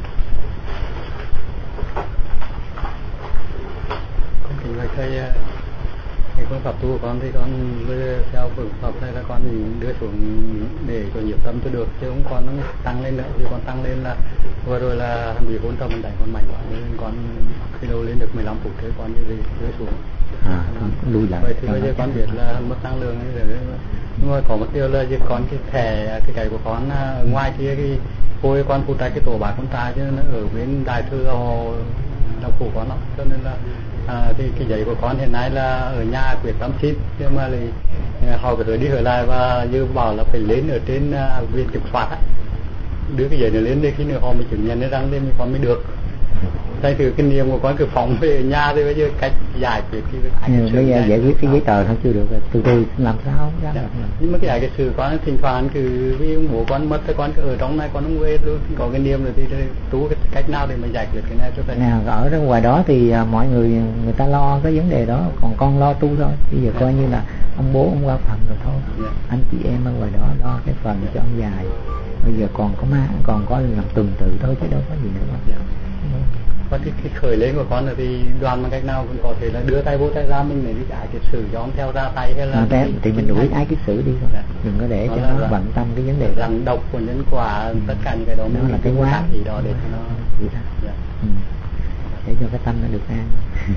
Con kính bạch thầy, cái phương pháp tu của con thì con theo phương pháp này là con thì đưa xuống để cho nhiễm tâm cho được, chứ không còn nó tăng lên nữa. Thì con tăng lên là vừa rồi là bị hôn tâm mình đánh con mạnh quá, nên con khi đâu lên được 15 phút thế con như đưa xuống. Lùi lại. Vậy thì bây giờ con biết là mất năng lượng ấy rồi. Nhưng mà có một điều là chứ con cái thẻ cái của con ở ngoài kia cái cô con phụ trách cái tổ bạc con trai, chứ nó ở bên đại thư họ làm phụ con đó, cho nên là thì cái giấy của con hiện nay là ở nhà quyết tâm xin, nhưng mà thì họ phải đi hỏi lại và như bảo là phải lên ở trên viện kiểm soát á, đưa cái giấy này lên để khi nữa họ mới chứng nhận rằng lên con mới được. Thay từ kinh nghiệm của con cứ phóng về nhà thì bây giờ cách giải quyết bây giờ giải quyết cái giấy tờ không chưa được rồi, từ từ làm sao không ra. Nhưng mà cái sự con thỉnh thoảng cứ vì bố con mất thì con cứ ở trong này con không về luôn, có kinh nghiệm rồi thì tú cái cách nào để mà giải quyết cái này cho thầy. Ở ra ngoài đó thì mọi người ta lo cái vấn đề đó, còn con lo tu thôi. Bây giờ coi như là ông bố ông qua phần rồi thôi. Anh chị em ở ngoài đó lo cái phần cho ông dài. Bây giờ còn có làm tuần tự thôi chứ đâu có gì nữa. Còn cái khởi lên của con là thì đoàn bằng cách nào cũng có thể là đưa tay vô tay ra, mình để đi ái cái sử cho ông theo ra tay hay là thì mình đuổi ái cái sử đi thôi. Đừng có để cho nó bận tâm cái vấn đề rằng độc của nhân quả, tất cả những cái đó nó là cái quá gì đó để cho nó để cho cái tâm nó được an.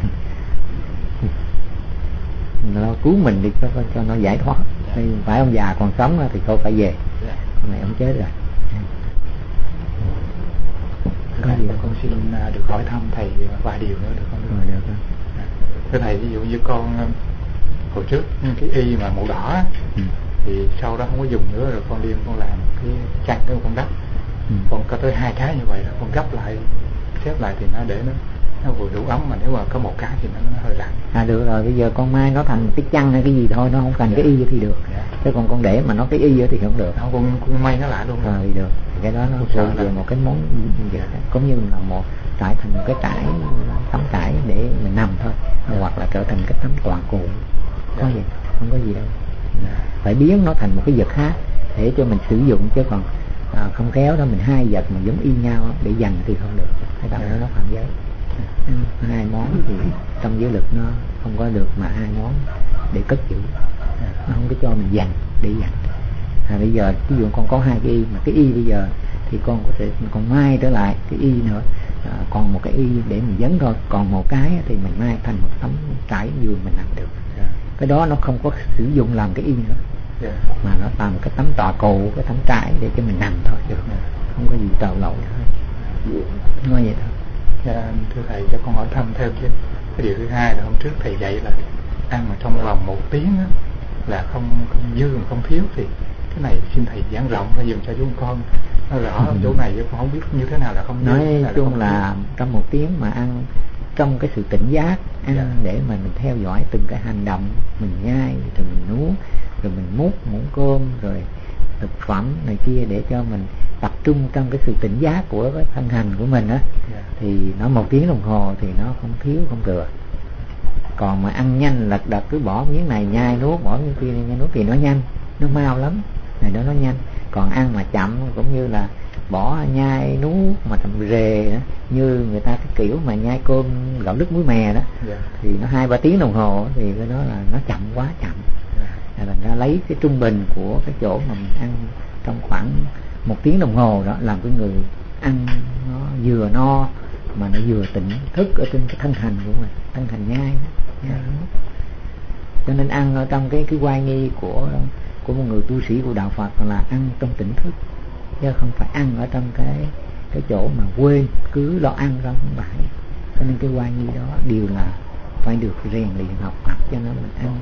Nó cứu mình đi cho nó giải thoát. Thì phải ông già còn sống thì thôi phải về. Hôm nay ông chết rồi. Con xin được hỏi thăm thầy vài điều nữa được không? Được. Thưa thầy, ví dụ như con hồi trước cái y mà màu đỏ thì sau đó không có dùng nữa, rồi con điên con làm cái chăn đó con đắp. Còn có tới 2 cái như vậy là con gấp lại xếp lại thì nó để nó vừa đủ ấm, mà nếu mà có một cái thì nó hơi lạnh. Được rồi, bây giờ con mai nó thành cái chăn hay cái gì thôi, nó không thành cái y thì được. Chứ còn con để mà nó cái y thì không được. Con may nó lại luôn rồi được. Thì cái đó nó phụ về một cái món gì đó, cũng như là một trải thành một cái trải, tấm trải để mình nằm thôi, hoặc là trở thành cái tấm toàn cụ. Có gì không có gì đâu. Phải biến nó thành một cái vật khác để cho mình sử dụng, chứ còn không khéo đó mình hai vật mà giống y nhau để dành thì không được. Cái đó nó phạm giới. 2 món thì trong giới lực nó không có được, mà 2 món để cất giữ, nó không có cho mình dành để dành. Bây giờ ví dụ con có 2 cái y, mà cái y bây giờ thì con có thể còn mai trở lại cái y nữa, còn một cái y để mình dấn thôi, còn một cái thì mình mai thành một tấm trải giường mình nằm được. Cái đó nó không có sử dụng làm cái y nữa, mà nó làm cái tấm tọa cụ, cái tấm trải để cho mình nằm thôi được, không có gì trào lậu thôi. Nói vậy thôi. Thưa thầy, cho con hỏi thăm thêm chứ cái điều thứ hai là hôm trước thầy dạy là ăn mà trong vòng 1 tiếng á, là không dư mà không thiếu, thì cái này xin thầy giảng rộng ra dùm cho chúng con nó rõ ở chỗ này, chứ con không biết như thế nào là không dư. Nói chung là trong 1 tiếng mà ăn trong cái sự tỉnh giác, ăn để mà mình theo dõi từng cái hành động mình nhai, rồi mình nuốt, rồi mình múc muỗng cơm, rồi thực phẩm này kia, để cho mình tập trung trong cái sự tỉnh giác của cái thân hành của mình á, thì nó 1 tiếng đồng hồ thì nó không thiếu không thừa. Còn mà ăn nhanh lật đật cứ bỏ miếng này nhai nuốt, bỏ miếng kia nhai nuốt thì nó nhanh, nó mau lắm, này đó nó nhanh. Còn ăn mà chậm cũng như là bỏ nhai nuốt mà thầm rề đó, như người ta cái kiểu mà nhai cơm gạo lứt muối mè đó, thì nó 2-3 tiếng đồng hồ, thì cái đó là nó chậm quá chậm. Thành ra lấy cái trung bình của cái chỗ mà mình ăn trong khoảng 1 tiếng đồng hồ đó, làm cái người ăn nó vừa no mà nó vừa tỉnh thức ở trên cái thân hành của mình, thân hành nhai đó. Cho nên ăn ở trong cái oai nghi của một người tu sĩ của đạo Phật là ăn trong tỉnh thức, chứ không phải ăn ở trong cái chỗ mà quên cứ lo ăn ra không phải. Cho nên cái oai nghi đó đều là phải được rèn luyện học tập, cho nên mình ăn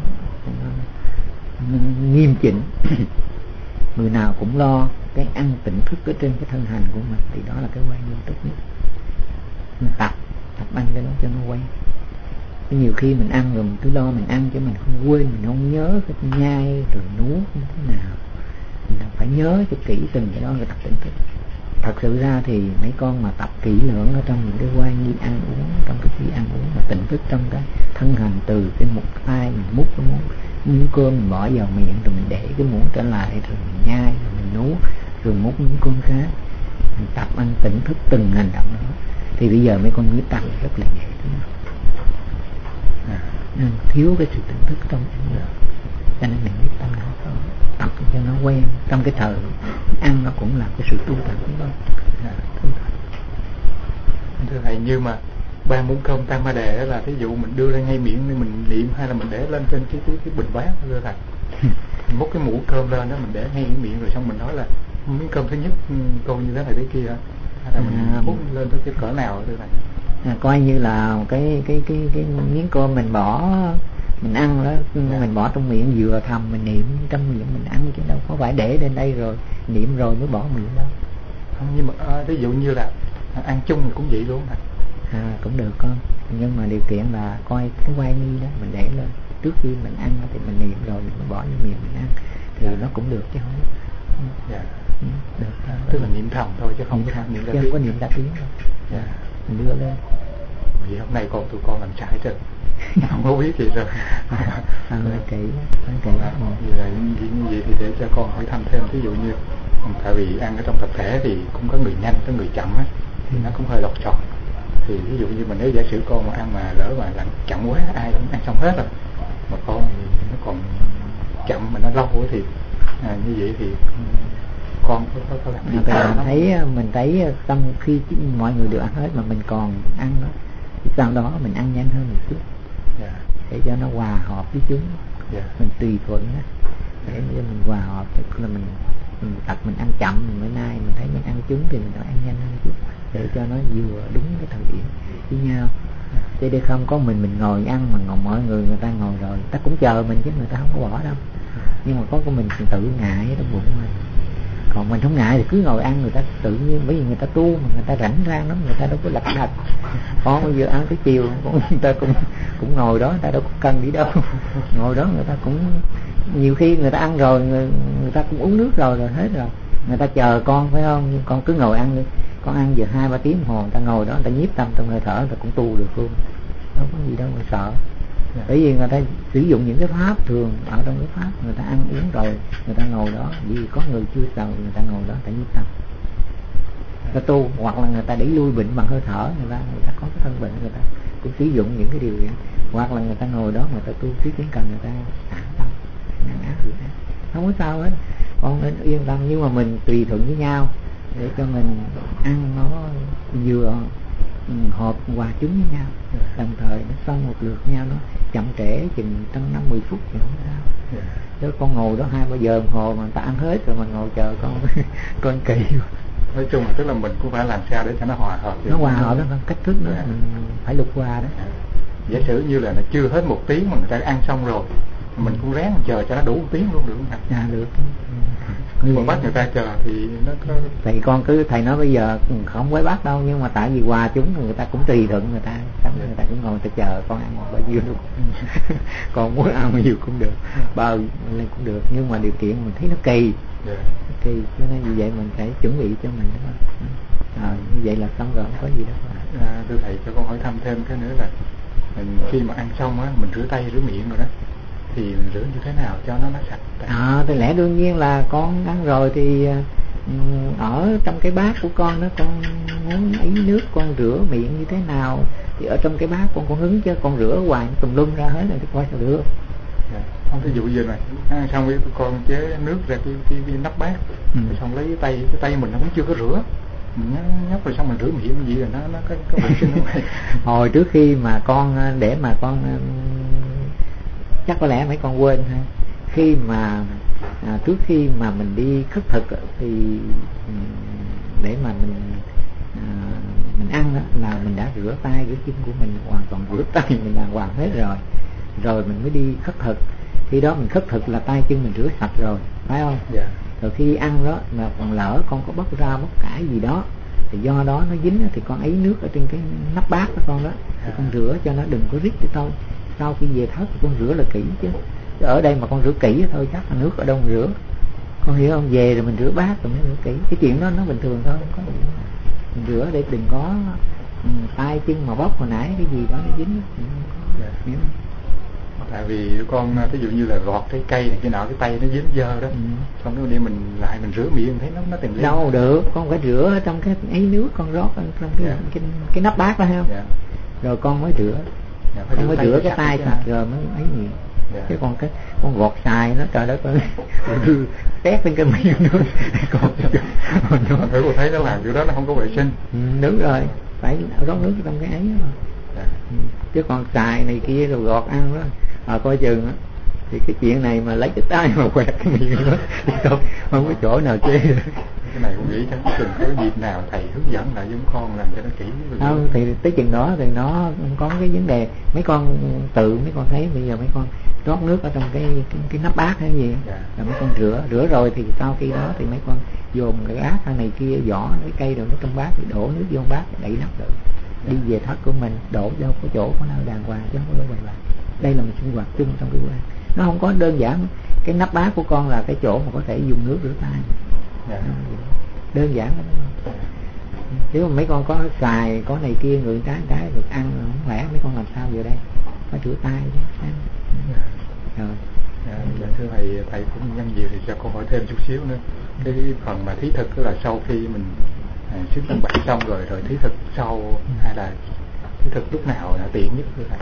nó nghiêm chỉnh. Người nào cũng lo cái ăn tỉnh thức ở trên cái thân hành của mình, thì đó là cái oai nghi tốt nhất. Mình tập ăn cái đó cho nó quen. Nhiều khi mình ăn rồi mình cứ lo mình ăn, chứ mình không quên, mình không nhớ cái nhai rồi nuốt như thế nào, mình phải nhớ cho kỹ từng cái đó người tập tỉnh thức. Thật sự ra thì mấy con mà tập kỹ lưỡng ở trong những cái quay nghi ăn uống, trong cái khi ăn uống mà tỉnh thức trong cái thân hành, từ cái một tay mình múc cái miếng cơm mình bỏ vào miệng, rồi mình để cái muỗng trở lại, rồi mình nhai, rồi mình nuốt, rồi múc miếng cơm khác, mình tập ăn tỉnh thức từng hành động đó, thì bây giờ mấy con nghĩ tăng rất là dễ, thiếu cái sự tỉnh thức trong ăn giờ, cho nên mình biết tăng tập cho nó quen. Trong cái thời ăn nó cũng là cái sự tu tập đó. Thưa thầy, như mà 3 muỗng cơm Tam Ma Đề đó là thí dụ mình đưa lên ngay miệng để mình niệm, hay là mình để lên trên cái bình bát thưa thầy? Mình múc cái muỗng cơm lên đó mình để ngay cái miệng, rồi xong mình nói là miếng cơm thứ nhất cô như thế này thế kia, hay là mình múc lên tới cái cỡ nào thưa thầy? Coi như là cái miếng cơm mình bỏ, mình ăn đó, mình bỏ trong miệng vừa thầm mình niệm trong miệng mình ăn, chứ đâu có phải để lên đây rồi niệm rồi mới bỏ miệng đâu. Không, nhưng mà ví dụ như là ăn chung thì cũng vậy luôn hả? Cũng được con, nhưng mà điều kiện là coi cái quay nghi đó mình để lên trước khi mình ăn thì mình niệm rồi mình mới bỏ vô miệng mình ăn, thì nó cũng được chứ không. Được. Tức là niệm thầm thôi chứ không có niệm ra tiếng đâu. Mình đưa lên. Vì hôm nay tụi con làm sai rồi, không có biết gì rồi. Kỹ. Vì là như vậy thì để cho con hỏi thăm thêm, ví dụ như tại vì ăn ở trong tập thể thì cũng có người nhanh, có người chậm á, thì nó cũng hơi lọt chọt. Thì ví dụ như mình nếu giả sử con mà ăn mà lỡ mà làm chậm quá, ai cũng ăn xong hết rồi, mà con thì nó còn chậm mà nó lâu thì như vậy thì con có làm gì mình thấy trong khi mọi người được ăn hết mà mình còn ăn đó, thì sau đó mình ăn nhanh hơn một chút, để cho nó hòa hợp với chúng. Mình tùy thuận đó, để cho mình hòa hợp, tức là mình tập mình ăn chậm, bữa nay mình thấy mình ăn chúng thì mình ăn nhanh hơn một chút, để cho nó vừa đúng cái thời điểm với nhau. Chứ để không có mình ngồi ăn mà mọi người ta ngồi rồi, người ta cũng chờ mình chứ người ta không có bỏ đâu. Nhưng mà có của mình tự ngại trong bụng mình, còn mình không ngại thì cứ ngồi ăn, người ta tự nhiên, bởi vì người ta tu mà người ta rảnh rang lắm, người ta đâu có lặt đặt. Con bây giờ ăn tới chiều người ta cũng ngồi đó, người ta đâu có cần đi đâu. Ngồi đó người ta cũng nhiều khi người ta ăn rồi, người ta cũng uống nước rồi hết rồi, người ta chờ con phải không? Nhưng con cứ ngồi ăn đi, con ăn giờ 2-3 tiếng đồng hồ, người ta ngồi đó, người ta nhiếp tâm trong hơi thở, người ta cũng tu được luôn, đâu có gì đâu mà sợ. Bởi vì người ta sử dụng những cái pháp thường ở trong cái pháp, người ta ăn uống rồi người ta ngồi đó, vì có người chưa sầu người ta ngồi đó, người ta nhiếp tâm, người ta tu, hoặc là người ta đẩy lui bệnh bằng hơi thở, người ta có cái thân bệnh, người ta cũng sử dụng những cái điều kiện, hoặc là người ta ngồi đó người ta tu trí kiến cần, người ta thả tâm, không có sao hết, con nên yên tâm. Nhưng mà mình tùy thuận với nhau để cho mình ăn nó vừa hợp hòa chúng với nhau, đồng thời nó xong một lượt nhau, nó chậm trễ chừng trong 5-10 phút thì không sao. Chứ con ngồi đó 2-3 giờ đồng hồ mà người ta ăn hết rồi mà ngồi chờ con kỳ. Nói chung là tức là mình cũng phải làm sao để cho nó hòa hợp. Nó hòa hợp đó, cách thức đó mình phải lục qua đó. Giả sử như là nó chưa hết 1 tiếng mà người ta ăn xong rồi, mình cũng ráng chờ cho nó đủ 1 tiếng luôn được không thầy? Được. Nhưng mà bắt người ta chờ thì nó có... Thầy nói bây giờ không quấy bắt đâu, nhưng mà tại vì hòa chúng người ta cũng tùy thuận, người ta cũng ngồi người ta chờ con ăn bao nhiêu luôn. Con muốn ăn bao nhiêu cũng được, bao lên cũng được, nhưng mà điều kiện mình thấy nó kỳ, kỳ, cho nên vì vậy mình phải chuẩn bị cho mình đó. Như vậy là xong rồi, không có gì đâu. Thưa thầy, cho con hỏi thăm thêm cái nữa là khi mà ăn xong á, mình rửa tay rửa miệng rồi đó, thì mình rửa như thế nào cho nó sạch? Thì lẽ đương nhiên là con ăn rồi thì ở trong cái bát của con đó, con muốn ấy nước con rửa miệng như thế nào thì ở trong cái bát con hứng, chứ con rửa hoài tùm lum ra hết rồi thì coi sao được. Không, ví dụ như này, ăn xong cái con chế nước ra cái nắp bát, rồi xong lấy cái tay mình nó cũng chưa có rửa, mình nhóc rồi xong mình rửa miệng gì rồi nó có vệ sinh không? Hồi trước khi mà con để mà con chắc có lẽ mấy con quên ha, khi mà trước khi mà mình đi khất thực thì để mà mình ăn đó, là mình đã rửa tay rửa chân của mình hoàn toàn, rửa tay mình đàng hoàng hết rồi mình mới đi khất thực. Khi đó mình khất thực là tay chân mình rửa sạch rồi, phải không? Rồi khi ăn đó mà còn lỡ con có bóc ra bóc cải gì đó thì do đó nó dính thì con ấy nước ở trên cái nắp bát của con đó, thì con rửa cho nó đừng có rít thì thôi. Sau khi về thất thì con rửa là kỹ chứ ở đây mà con rửa kỹ thôi chắc là nước ở đâu mà rửa. con hiểu không? Về rồi mình rửa bát rồi mới rửa kỹ. Cái chuyện đó nó bình thường thôi, không có gì. Mình rửa để đừng có tay chân mà bóc hồi nãy cái gì đó nó dính. Hiểu không? Tại vì con ví dụ như là gọt cái cây này cái nọ, cái tay nó dính dơ đó, xong cái đi mình lại mình rửa miệng thấy nó tìm đâu được, con phải rửa ở trong cái ấy nước con rót ở trong cái nắp bát đó không? Rồi con mới rửa. Con mới rửa cái tay sạch rồi mới ấy gì. Chứ còn con gọt xài nó trời đất ơi tét lên cái miệng nữa. Con thử con thấy nó làm kiểu đó nó không có vệ sinh. Đúng rồi, phải rót nước trong cái ấy đó. Chứ còn xài này kia rồi gọt ăn đó coi chừng á, thì cái chuyện này mà lấy cái tay mà quẹt cái miệng đó thì không có chỗ nào chê được. Cái này con nghĩ chắc chừng có dịp nào thầy hướng dẫn lại giống con làm cho nó kỹ. Không thì tới chừng đó thì nó không có cái vấn đề. Mấy con thấy bây giờ mấy con rót nước ở trong cái nắp bát hay gì rồi mấy con rửa rồi thì sau khi đó thì mấy con dồn cái ác hay này kia vỏ cái cây rồi nó trong bát thì đổ nước vô bát đậy nắp được. Đi về thất của mình đổ vô cái chỗ có nào đàng hoàng chứ không có bày lại. Đây là mình sinh hoạt chung trong cái bữa ăn. Nó không có đơn giản cái nắp bát của con là cái chỗ mà có thể dùng nước rửa tay. Đơn giản lắm. Chứ mấy con có xài có này kia người trái được ăn không lẽ mấy con làm sao giờ đây phải rửa tay chứ. Rồi. Dạ thưa thầy cũng nhân dịp thì cho con hỏi thêm chút xíu nữa. Cái phần mà thí thực là sau khi mình xứng tăng bạch xong rồi thí thực sau hay là thí thực lúc nào là tiện nhất thưa thầy?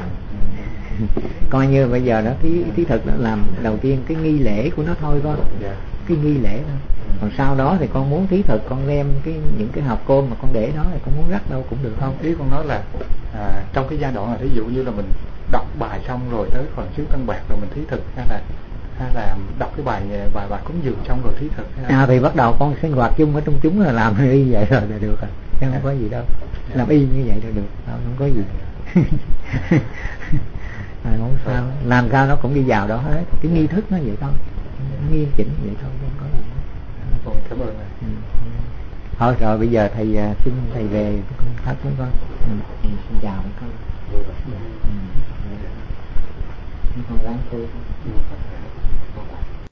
Coi như bây giờ đó thí thực đó làm đầu tiên cái nghi lễ của nó thôi con. Cái nghi lễ thôi. Còn sau đó thì con muốn thí thực con đem những cái hộp cơm mà con để đó thì con muốn rắc đâu cũng được. Không, ý con nói là trong cái giai đoạn là ví dụ như là mình đọc bài xong rồi tới phần xứ Tân Bạc rồi mình thí thực hay là đọc cái bài cúng dường xong rồi thí thực thì bắt đầu con sinh hoạt chung ở trong chúng là làm y vậy rồi là được rồi, chứ không có gì đâu. Làm y như vậy rồi được, không có gì. Không sao, làm sao nó cũng đi vào đó hết. Cái nghi thức nó vậy thôi, nghiêm chỉnh vậy thôi, không có gì. Con cảm ơn thầy. Thôi rồi bây giờ thầy xin thầy về công tác với con. Xin chào con. Con lắng tôi.